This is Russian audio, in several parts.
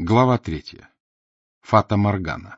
Глава 3. Фата Моргана.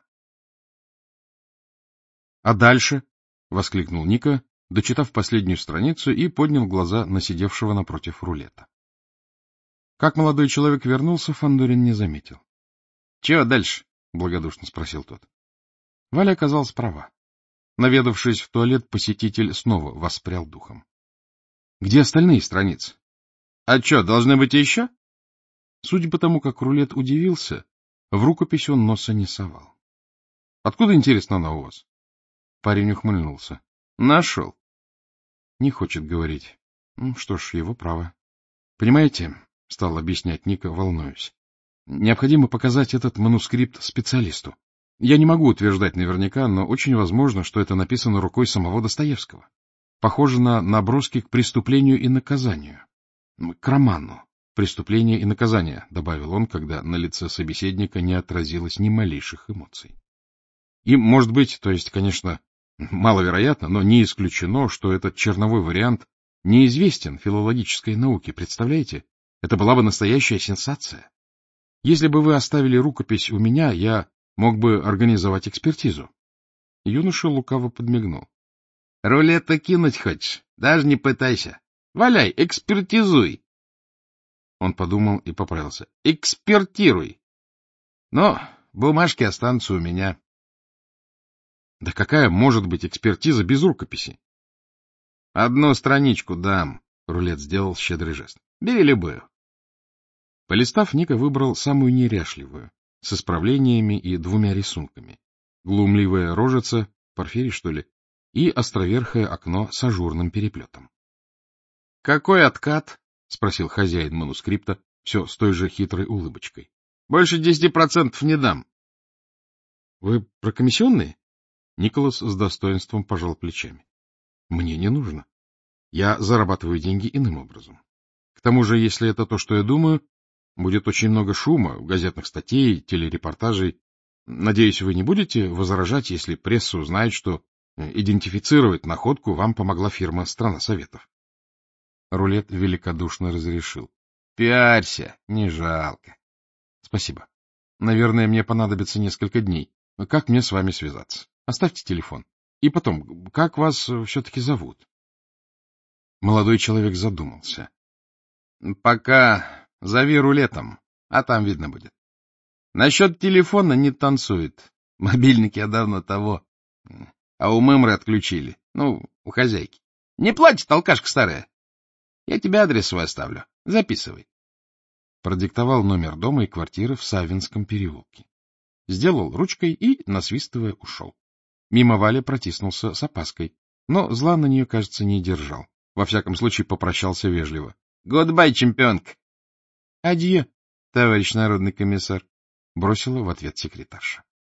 — А дальше? — воскликнул Ника, дочитав последнюю страницу, и поднял глаза на сидевшего напротив рулета. Как молодой человек вернулся, Фандорин не заметил. — Чего дальше? — благодушно спросил тот. Валя оказалась права. Наведавшись в туалет, посетитель снова воспрял духом. — Где остальные страницы? — А что, должны быть еще? Судя по тому, как рулет удивился, в рукопись он носа не совал. — Откуда, интересно, она у вас? Парень ухмыльнулся. — Нашел. — Не хочет говорить. Что ж, его право. — Понимаете, — стал объяснять Ника, волнуюсь, — необходимо показать этот манускрипт специалисту. Я не могу утверждать наверняка, но очень возможно, что это написано рукой самого Достоевского. Похоже на наброски к «Преступлению и наказанию». К роману «Преступление и наказание», — добавил он, когда на лице собеседника не отразилось ни малейших эмоций. И, может быть, то есть, конечно, маловероятно, но не исключено, что этот черновой вариант неизвестен филологической науке, представляете? Это была бы настоящая сенсация. Если бы вы оставили рукопись у меня, я мог бы организовать экспертизу. Юноша лукаво подмигнул. — Рулета кинуть хочешь? Даже не пытайся. Валяй, экспертизуй. Он подумал и поправился. — Экспертируй. Но бумажки останутся у меня. — Да какая может быть экспертиза без рукописи? — Одну страничку дам, — рулет сделал щедрый жест. — Бери любую. Полистав, Ника выбрал самую неряшливую, с исправлениями и 2 рисунками. Глумливая рожица, Порфирий, что ли, и островерхое окно с ажурным переплетом. — Какой откат? — спросил хозяин манускрипта, все с той же хитрой улыбочкой. — Больше 10% не дам. — Вы про комиссионные? Николас с достоинством пожал плечами. — Мне не нужно. Я зарабатываю деньги иным образом. К тому же, если это то, что я думаю, будет очень много шума, газетных статей, телерепортажей. Надеюсь, вы не будете возражать, если пресса узнает, что идентифицировать находку вам помогла фирма «Страна Советов». Рулет великодушно разрешил. — Пиарься, не жалко. — Спасибо. Наверное, мне понадобится несколько дней. Как мне с вами связаться? Оставьте телефон. И потом, как вас все-таки зовут? Молодой человек задумался. — Пока зови рулетом, а там видно будет. Насчет телефона не танцует. Мобильник я давно того. А у Мымры отключили. Ну, у хозяйки. Не платит, алкашка старая. Я тебе адрес свой оставлю. Записывай. Продиктовал номер дома и квартиры в Саввинском переулке. Сделал ручкой и, насвистывая, ушел. Мимо Вали протиснулся с опаской, но зла на нее, кажется, не держал. Во всяком случае, попрощался вежливо. — Гудбай, чемпионка! — Адье, товарищ народный комиссар, — бросила в ответ секретарша.